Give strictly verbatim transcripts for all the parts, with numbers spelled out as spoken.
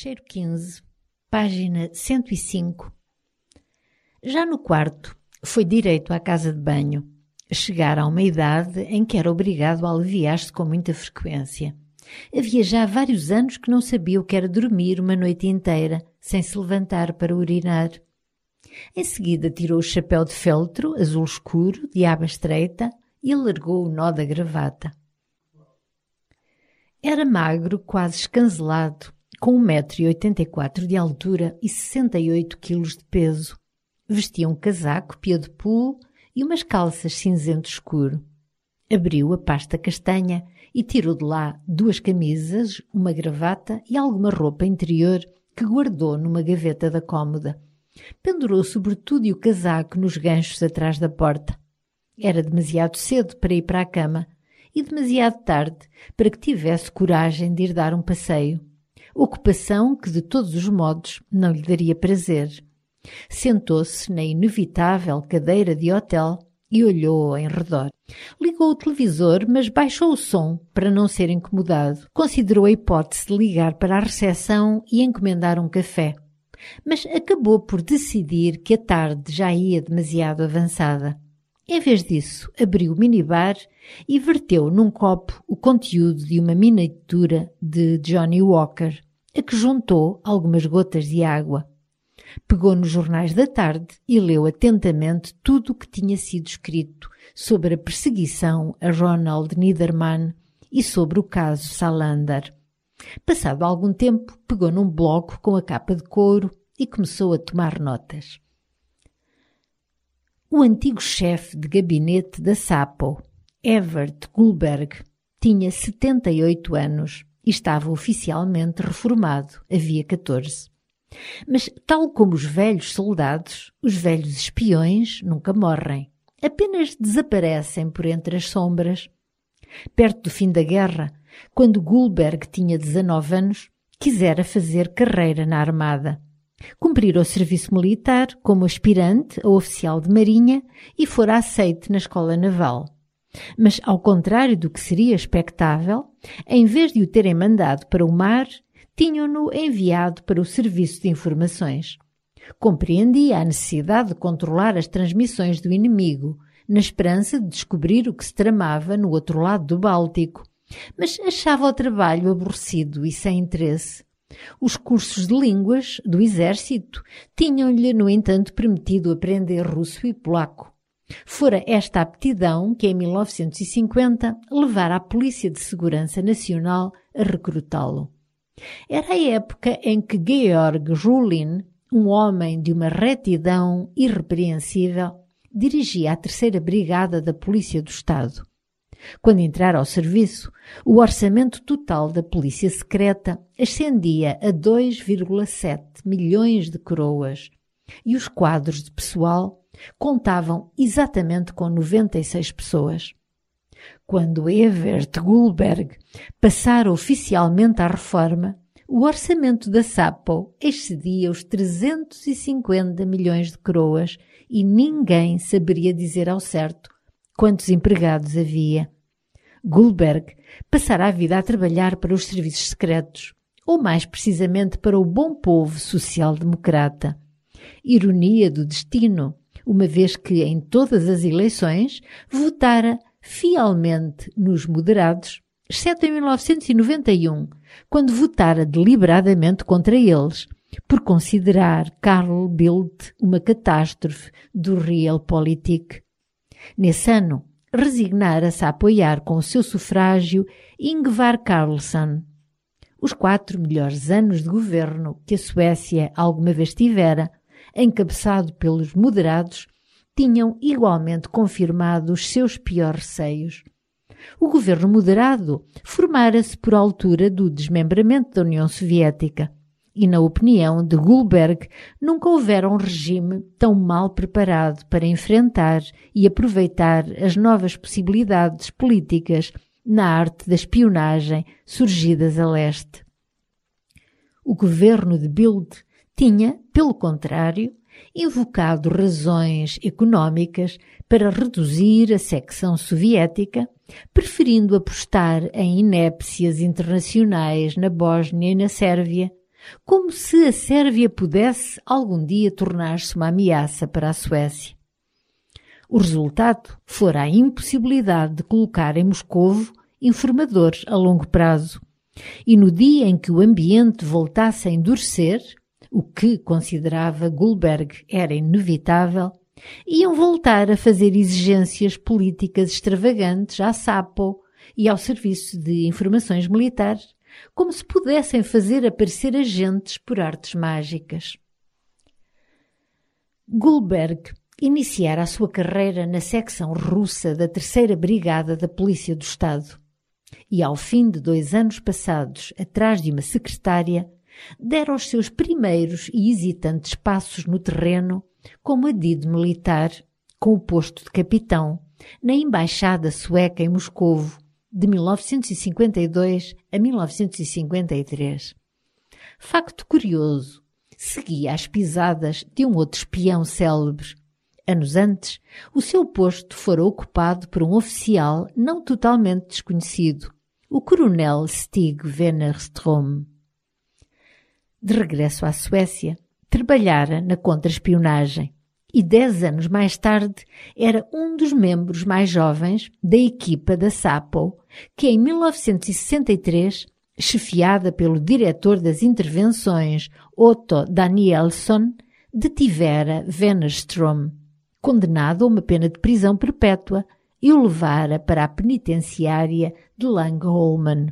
Fecheiro quinze, página cento e cinco. Já no quarto, foi direito à casa de banho. Chegara a uma idade em que era obrigado a aliviar-se com muita frequência. Havia já vários anos que não sabia o que era dormir uma noite inteira, sem se levantar para urinar. Em seguida tirou o chapéu de feltro, azul escuro, de aba estreita, e alargou o nó da gravata. Era magro, quase escancelado, com um metro e oitenta e quatro de altura e sessenta e oito quilos de peso. Vestia um casaco pia de pulo e umas calças cinzento escuro. Abriu a pasta castanha e tirou de lá duas camisas, uma gravata e alguma roupa interior que guardou numa gaveta da cômoda. Pendurou o sobretudo e o casaco nos ganchos atrás da porta. Era demasiado cedo para ir para a cama e demasiado tarde para que tivesse coragem de ir dar um passeio. Ocupação que, de todos os modos, não lhe daria prazer. Sentou-se na inevitável cadeira de hotel e olhou em redor. Ligou o televisor, mas baixou o som para não ser incomodado. Considerou a hipótese de ligar para a recepção e encomendar um café. Mas acabou por decidir que a tarde já ia demasiado avançada. Em vez disso, abriu o minibar e verteu num copo o conteúdo de uma miniatura de Johnny Walker, a que juntou algumas gotas de água. Pegou nos jornais da tarde e leu atentamente tudo o que tinha sido escrito sobre a perseguição a Ronald Niederman e sobre o caso Salander. Passado algum tempo, pegou num bloco com a capa de couro e começou a tomar notas. O antigo chefe de gabinete da Sapo, Evert Goldberg, tinha setenta e oito anos e estava oficialmente reformado, havia catorze. Mas, tal como os velhos soldados, os velhos espiões nunca morrem. Apenas desaparecem por entre as sombras. Perto do fim da guerra, quando Goldberg tinha dezanove anos, quisera fazer carreira na armada. Cumprira o serviço militar como aspirante a oficial de marinha e fora aceite na escola naval. Mas, ao contrário do que seria expectável, em vez de o terem mandado para o mar, tinham-no enviado para o serviço de informações. Compreendia a necessidade de controlar as transmissões do inimigo, na esperança de descobrir o que se tramava no outro lado do Báltico, mas achava o trabalho aborrecido e sem interesse. Os cursos de línguas do exército tinham-lhe, no entanto, permitido aprender russo e polaco. Fora esta aptidão que, em mil novecentos e cinquenta, levara a Polícia de Segurança Nacional a recrutá-lo. Era a época em que Georg Rulin, um homem de uma retidão irrepreensível, dirigia a terceira brigada da Polícia do Estado. Quando entrara ao serviço, o orçamento total da Polícia Secreta ascendia a dois vírgula sete milhões de coroas e os quadros de pessoal contavam exatamente com noventa e seis pessoas. Quando Evert Goldberg passara oficialmente à reforma, o orçamento da Sapo excedia os trezentos e cinquenta milhões de coroas e ninguém saberia dizer ao certo quantos empregados havia. Goldberg passara a vida a trabalhar para os serviços secretos, ou mais precisamente para o bom povo social-democrata. Ironia do destino, uma vez que em todas as eleições votara fielmente nos moderados, exceto em mil novecentos e noventa e um, quando votara deliberadamente contra eles, por considerar Carl Bildt uma catástrofe do Realpolitik. Nesse ano, resignara-se a apoiar com o seu sufrágio Ingvar Carlsson. Os quatro melhores anos de governo que a Suécia alguma vez tivera, encabeçado pelos moderados, tinham igualmente confirmado os seus piores receios. O governo moderado formara-se por altura do desmembramento da União Soviética e, na opinião de Goldberg, nunca houvera um regime tão mal preparado para enfrentar e aproveitar as novas possibilidades políticas na arte da espionagem surgidas a leste. O governo de Bildt tinha, pelo contrário, invocado razões económicas para reduzir a secção soviética, preferindo apostar em inépcias internacionais na Bósnia e na Sérvia, como se a Sérvia pudesse algum dia tornar-se uma ameaça para a Suécia. O resultado fora a impossibilidade de colocar em Moscovo informadores a longo prazo, e no dia em que o ambiente voltasse a endurecer, o que considerava Goldberg era inevitável, iam voltar a fazer exigências políticas extravagantes à SAPO e ao Serviço de Informações Militares, como se pudessem fazer aparecer agentes por artes mágicas. Goldberg iniciara a sua carreira na secção russa da terceira Brigada da Polícia do Estado e, ao fim de dois anos passados atrás de uma secretária, dera os seus primeiros e hesitantes passos no terreno como adido militar, com o posto de capitão, na Embaixada Sueca em Moscovo, de mil novecentos e cinquenta e dois a mil novecentos e cinquenta e três. Facto curioso, seguia as pisadas de um outro espião célebre. Anos antes, o seu posto fora ocupado por um oficial não totalmente desconhecido, o coronel Stig Wennerström. De regresso à Suécia, trabalhara na contra-espionagem e dez anos mais tarde era um dos membros mais jovens da equipa da SAPO, que em mil novecentos e sessenta e três, chefiada pelo diretor das intervenções Otto Danielsson, detivera Wennerström, condenado a uma pena de prisão perpétua, e o levara para a penitenciária de Langholmen.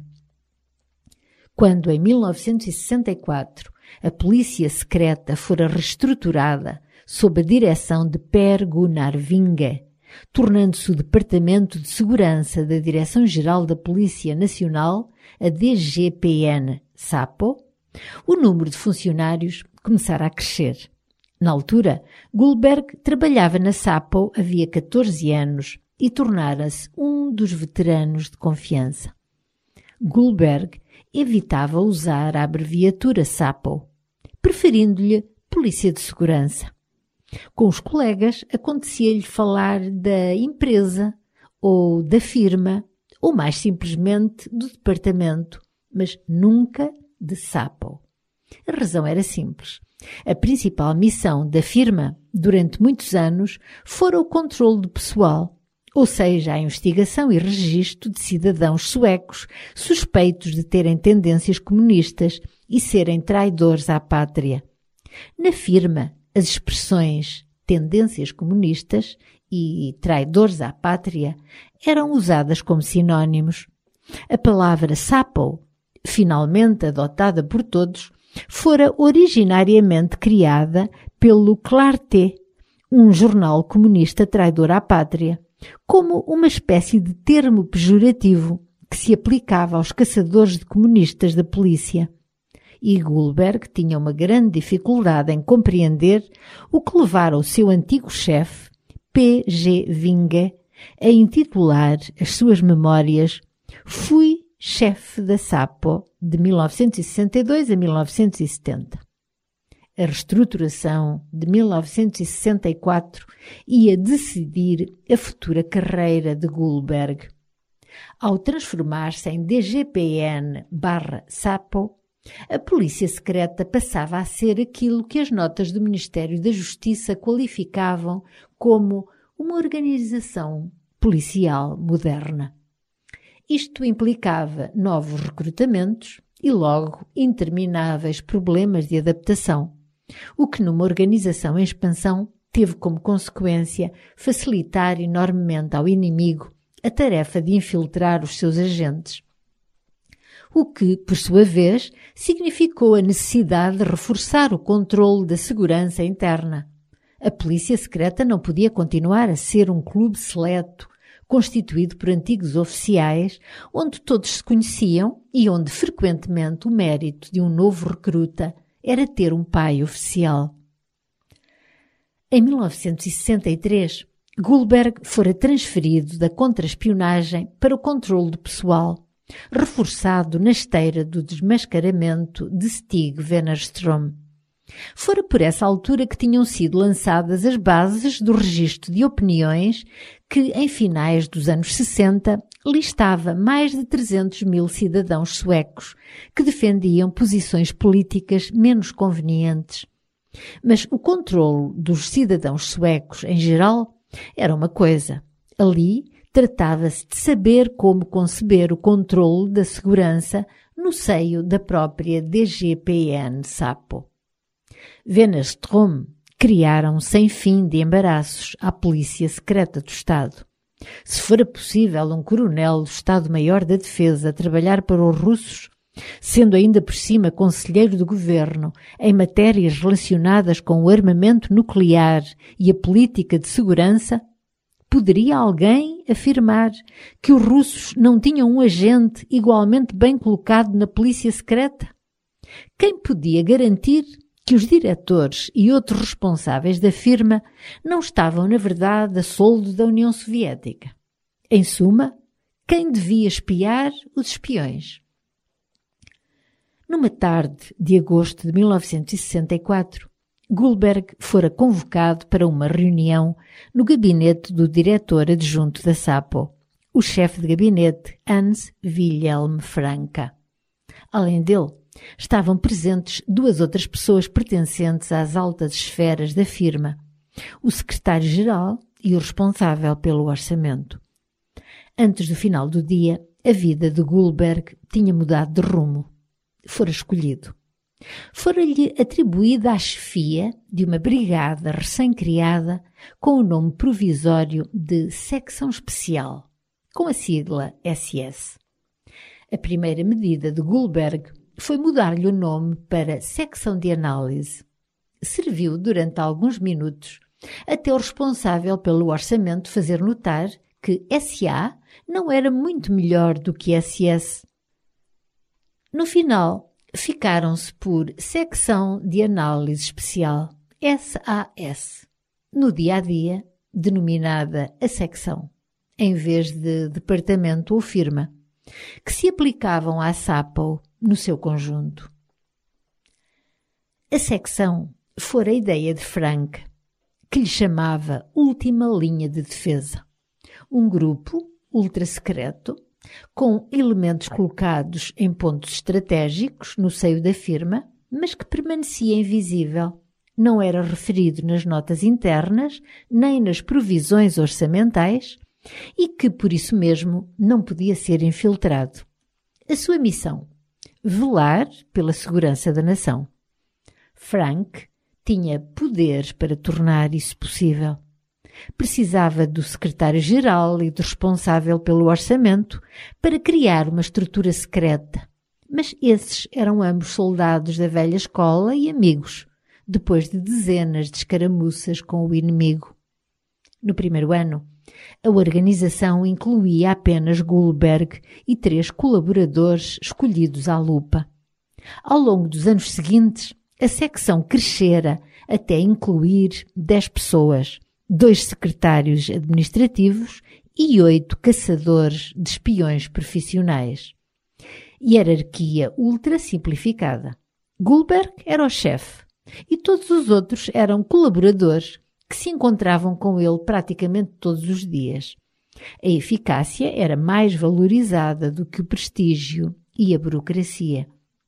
Quando, em mil novecentos e sessenta e quatro, a polícia secreta fora reestruturada sob a direção de Per Gunnar Vinge, tornando-se o Departamento de Segurança da Direção-Geral da Polícia Nacional, a D G P N-SAPO, o número de funcionários começara a crescer. Na altura, Goldberg trabalhava na SAPO havia catorze anos e tornara-se um dos veteranos de confiança. Goldberg evitava usar a abreviatura SAPO, preferindo-lhe Polícia de Segurança. Com os colegas, acontecia-lhe falar da empresa ou da firma, ou mais simplesmente do departamento, mas nunca de SAPO. A razão era simples. A principal missão da firma, durante muitos anos, fora o controle do pessoal, ou seja, a investigação e registro de cidadãos suecos suspeitos de terem tendências comunistas e serem traidores à pátria. Na firma, as expressões tendências comunistas e traidores à pátria eram usadas como sinónimos. A palavra SAPO, finalmente adotada por todos, fora originariamente criada pelo Clarté, um jornal comunista traidor à pátria, como uma espécie de termo pejorativo que se aplicava aos caçadores de comunistas da polícia. E Goldberg tinha uma grande dificuldade em compreender o que levara o seu antigo chefe, P G Vinge, a intitular as suas memórias Fui chefe da SAPO de mil novecentos e sessenta e dois a mil novecentos e setenta. A reestruturação de mil novecentos e sessenta e quatro ia decidir a futura carreira de Goldberg. Ao transformar-se em D G P N barra SAPO, a polícia secreta passava a ser aquilo que as notas do Ministério da Justiça qualificavam como uma organização policial moderna. Isto implicava novos recrutamentos e logo intermináveis problemas de adaptação, o que numa organização em expansão teve como consequência facilitar enormemente ao inimigo a tarefa de infiltrar os seus agentes. O que, por sua vez, significou a necessidade de reforçar o controle da segurança interna. A polícia secreta não podia continuar a ser um clube seleto, constituído por antigos oficiais, onde todos se conheciam e onde frequentemente o mérito de um novo recruta era ter um pai oficial. Em mil novecentos e sessenta e três, Goldberg fora transferido da contra-espionagem para o controle do pessoal, reforçado na esteira do desmascaramento de Stig Wennerström. Fora por essa altura que tinham sido lançadas as bases do registro de opiniões que, em finais dos anos sessenta, listava mais de trezentos mil cidadãos suecos que defendiam posições políticas menos convenientes. Mas o controlo dos cidadãos suecos, em geral, era uma coisa. Ali, tratava-se de saber como conceber o controlo da segurança no seio da própria D G P N-SAPO. Wennerström criaram sem fim de embaraços à Polícia Secreta do Estado. Se fora possível um coronel do Estado-Maior da Defesa trabalhar para os russos, sendo ainda por cima conselheiro do governo em matérias relacionadas com o armamento nuclear e a política de segurança, poderia alguém afirmar que os russos não tinham um agente igualmente bem colocado na polícia secreta? Quem podia garantir que os diretores e outros responsáveis da firma não estavam, na verdade, a soldo da União Soviética? Em suma, quem devia espiar os espiões? Numa tarde de agosto de mil novecentos e sessenta e quatro, Goldberg fora convocado para uma reunião no gabinete do diretor adjunto da SAPO, o chefe de gabinete Hans Wilhelm Franka. Além dele, estavam presentes duas outras pessoas pertencentes às altas esferas da firma, o secretário-geral e o responsável pelo orçamento. Antes do final do dia, a vida de Goldberg tinha mudado de rumo. Fora escolhido. Fora-lhe atribuída a chefia de uma brigada recém-criada com o nome provisório de Secção Especial, com a sigla S S. A primeira medida de Goldberg foi mudar-lhe o nome para Secção de Análise. Serviu durante alguns minutos até o responsável pelo orçamento fazer notar que S A não era muito melhor do que S S. No final, ficaram-se por Secção de Análise Especial, S A S, no dia-a-dia, denominada a secção, em vez de departamento ou firma, que se aplicavam à SAPO no seu conjunto. A secção fora a ideia de Frank, que lhe chamava Última Linha de Defesa, um grupo ultra-secreto com elementos colocados em pontos estratégicos no seio da firma, mas que permanecia invisível. Não era referido nas notas internas, nem nas provisões orçamentais, e que, por isso mesmo, não podia ser infiltrado. A sua missão: velar pela segurança da nação. Frank tinha poderes para tornar isso possível. Precisava do secretário-geral e do responsável pelo orçamento para criar uma estrutura secreta, mas esses eram ambos soldados da velha escola e amigos, depois de dezenas de escaramuças com o inimigo. No primeiro ano, a organização incluía apenas Goldberg e três colaboradores escolhidos à lupa. Ao longo dos anos seguintes, a secção crescera até incluir dez pessoas, dois secretários administrativos e oito caçadores de espiões profissionais. Hierarquia ultra simplificada. Goldberg era o chefe e todos os outros eram colaboradores que se encontravam com ele praticamente todos os dias. A eficácia era mais valorizada do que o prestígio e a burocracia.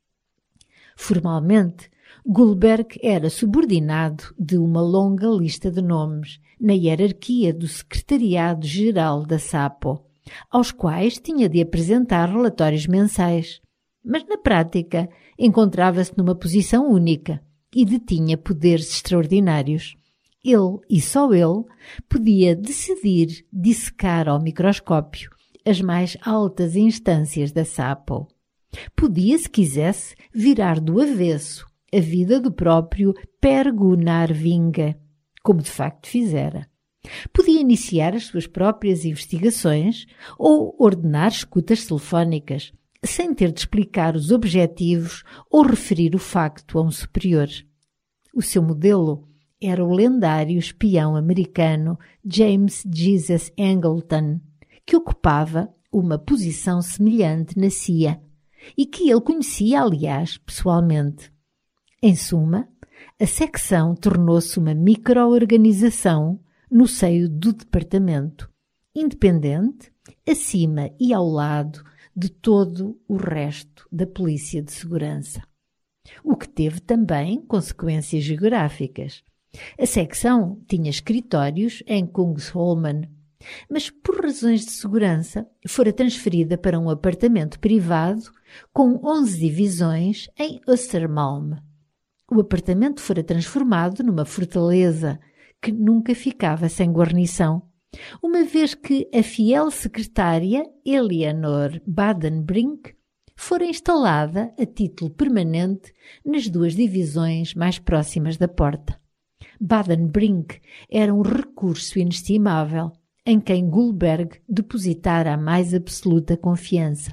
Formalmente, Goldberg era subordinado de uma longa lista de nomes na hierarquia do Secretariado-Geral da SAPO, aos quais tinha de apresentar relatórios mensais, mas na prática encontrava-se numa posição única e detinha poderes extraordinários. Ele, e só ele, podia decidir dissecar ao microscópio as mais altas instâncias da SAPO. Podia, se quisesse, virar do avesso a vida do próprio Per Gunnar Vinge, como de facto fizera. Podia iniciar as suas próprias investigações ou ordenar escutas telefónicas, sem ter de explicar os objetivos ou referir o facto a um superior. O seu modelo era o lendário espião americano James Jesus Angleton, que ocupava uma posição semelhante na C I A e que ele conhecia, aliás, pessoalmente. Em suma, a secção tornou-se uma micro-organização no seio do departamento, independente acima e ao lado de todo o resto da Polícia de Segurança. O que teve também consequências geográficas. A secção tinha escritórios em Kungsholmen, mas por razões de segurança fora transferida para um apartamento privado com onze divisões em Östermalm. O apartamento fora transformado numa fortaleza que nunca ficava sem guarnição, uma vez que a fiel secretária Eleanor Badenbrink fora instalada a título permanente nas duas divisões mais próximas da porta. Badenbrink era um recurso inestimável, em quem Gullberg depositara a mais absoluta confiança.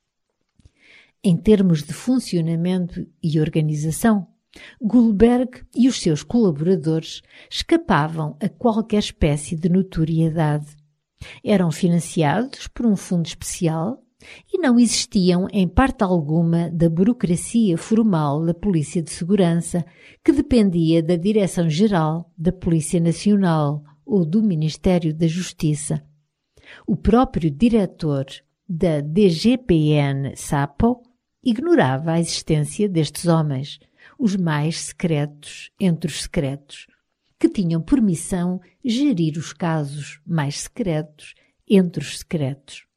Em termos de funcionamento e organização, Gullberg e os seus colaboradores escapavam a qualquer espécie de notoriedade. Eram financiados por um fundo especial e não existiam em parte alguma da burocracia formal da Polícia de Segurança, que dependia da Direção-Geral da Polícia Nacional ou do Ministério da Justiça. O próprio diretor da D G P N Sapo ignorava a existência destes homens, os mais secretos entre os secretos, que tinham por missão gerir os casos mais secretos entre os secretos.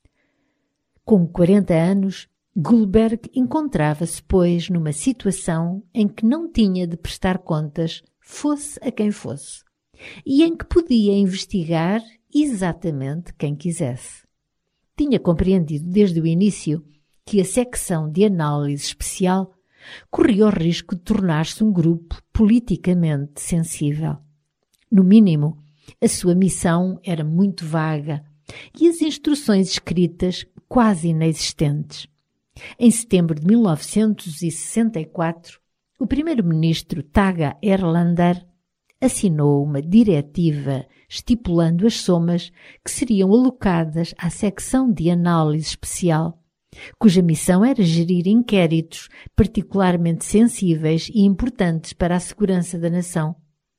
Com quarenta anos, Gullberg encontrava-se, pois, numa situação em que não tinha de prestar contas, fosse a quem fosse, e em que podia investigar exatamente quem quisesse. Tinha compreendido desde o início que a secção de análise especial corria o risco de tornar-se um grupo politicamente sensível. No mínimo, a sua missão era muito vaga e as instruções escritas quase inexistentes. Em setembro de mil novecentos e sessenta e quatro, o primeiro-ministro Tage Erlander assinou uma diretiva estipulando as somas que seriam alocadas à secção de análise especial, cuja missão era gerir inquéritos particularmente sensíveis e importantes para a segurança da nação.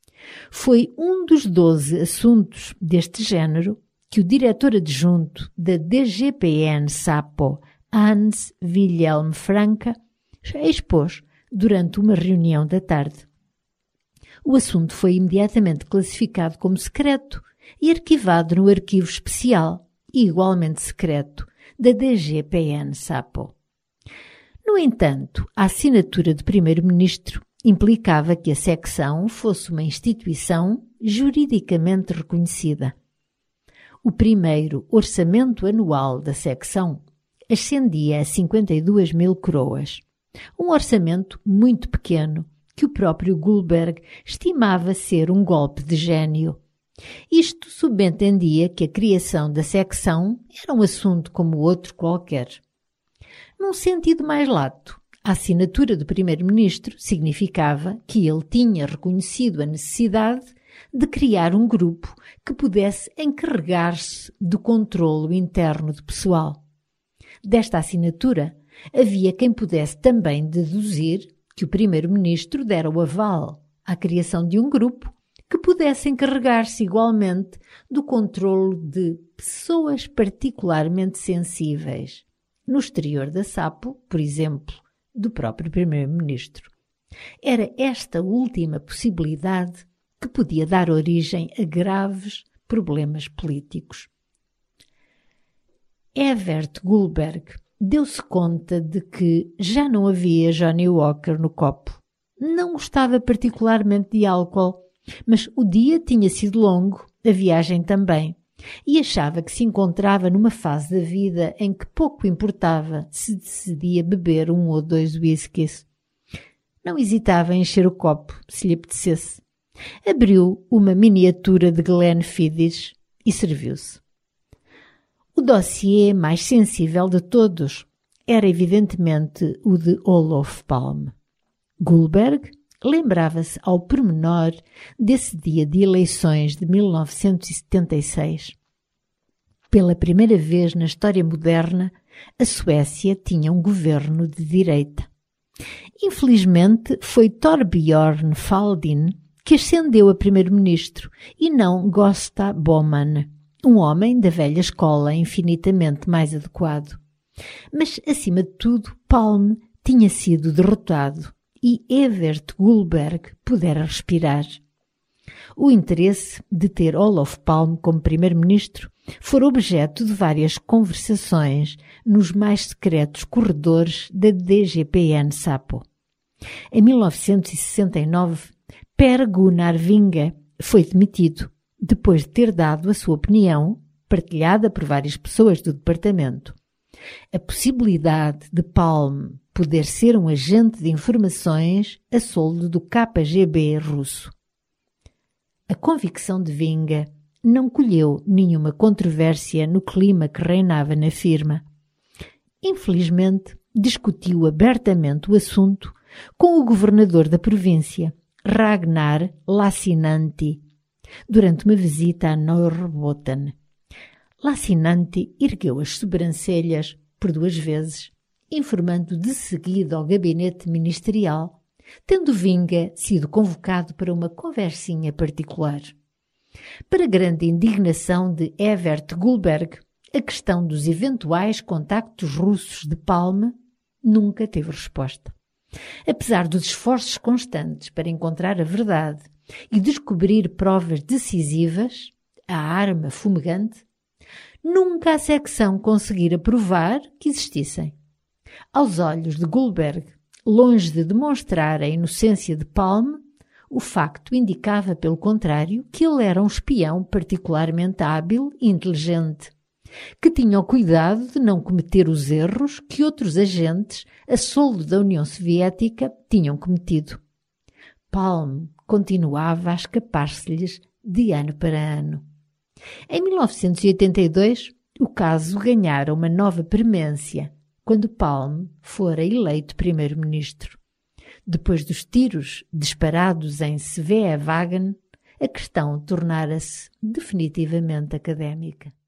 Foi um dos doze assuntos deste género que o diretor adjunto da D G P N Sapo, Hans Wilhelm Franke, expôs durante uma reunião da tarde. O assunto foi imediatamente classificado como secreto e arquivado no arquivo especial e igualmente secreto da D G P N Sapo. No entanto, a assinatura de primeiro-ministro implicava que a secção fosse uma instituição juridicamente reconhecida. O primeiro orçamento anual da secção ascendia a cinquenta e duas mil coroas, um orçamento muito pequeno que o próprio Gullberg estimava ser um golpe de gênio. Isto subentendia que a criação da secção era um assunto como outro qualquer. Num sentido mais lato, a assinatura do primeiro-ministro significava que ele tinha reconhecido a necessidade de criar um grupo que pudesse encarregar-se do controlo interno de pessoal. Desta assinatura, havia quem pudesse também deduzir que o primeiro-ministro dera o aval à criação de um grupo que pudesse encarregar-se igualmente do controlo de pessoas particularmente sensíveis, no exterior da Sapo, por exemplo, do próprio primeiro-ministro. Era esta última possibilidade que podia dar origem a graves problemas políticos. Evert Gullberg deu-se conta de que já não havia Johnny Walker no copo. Não gostava particularmente de álcool, mas o dia tinha sido longo, a viagem também, e achava que se encontrava numa fase da vida em que pouco importava se decidia beber um ou dois whiskies. Não hesitava em encher o copo, se lhe apetecesse. Abriu uma miniatura de Glenfiddich e serviu-se. O dossiê mais sensível de todos era evidentemente o de Olof Palme. Gullberg lembrava-se ao pormenor desse dia de eleições de mil novecentos e setenta e seis. Pela primeira vez na história moderna, a Suécia tinha um governo de direita. Infelizmente, foi Thorbjörn Fälldin que ascendeu a primeiro-ministro e não Gösta Bohman, Um homem da velha escola infinitamente mais adequado. Mas, acima de tudo, Palme tinha sido derrotado e Evert Guldberg pudera respirar. O interesse de ter Olof Palme como primeiro-ministro fora objeto de várias conversações nos mais secretos corredores da D G P N SAPO. Em mil novecentos e sessenta e nove, Per Gunnar Vinga foi demitido, depois de ter dado a sua opinião, partilhada por várias pessoas do departamento. A possibilidade de Palme poder ser um agente de informações a soldo do K G B russo. A convicção de Vinga não colheu nenhuma controvérsia no clima que reinava na firma. Infelizmente, discutiu abertamente o assunto com o governador da província, Ragnar Lassinantti, durante uma visita a Norrbotten. Lassinantti ergueu as sobrancelhas por duas vezes, informando de seguida ao gabinete ministerial, tendo Vinga sido convocado para uma conversinha particular. Para grande indignação de Evert Guldberg, a questão dos eventuais contactos russos de Palme nunca teve resposta. Apesar dos esforços constantes para encontrar a verdade e descobrir provas decisivas, a arma fumegante, nunca a secção conseguira provar que existissem. Aos olhos de Guldberg, longe de demonstrar a inocência de Palme, o facto indicava, pelo contrário, que ele era um espião particularmente hábil e inteligente, que tinha o cuidado de não cometer os erros que outros agentes, a soldo da União Soviética, tinham cometido. Palme continuava a escapar-se-lhes de ano para ano. Em mil novecentos e oitenta e dois, o caso ganhara uma nova premência, quando Palme fora eleito primeiro-ministro. Depois dos tiros disparados em Sveavägen, a questão tornara-se definitivamente académica.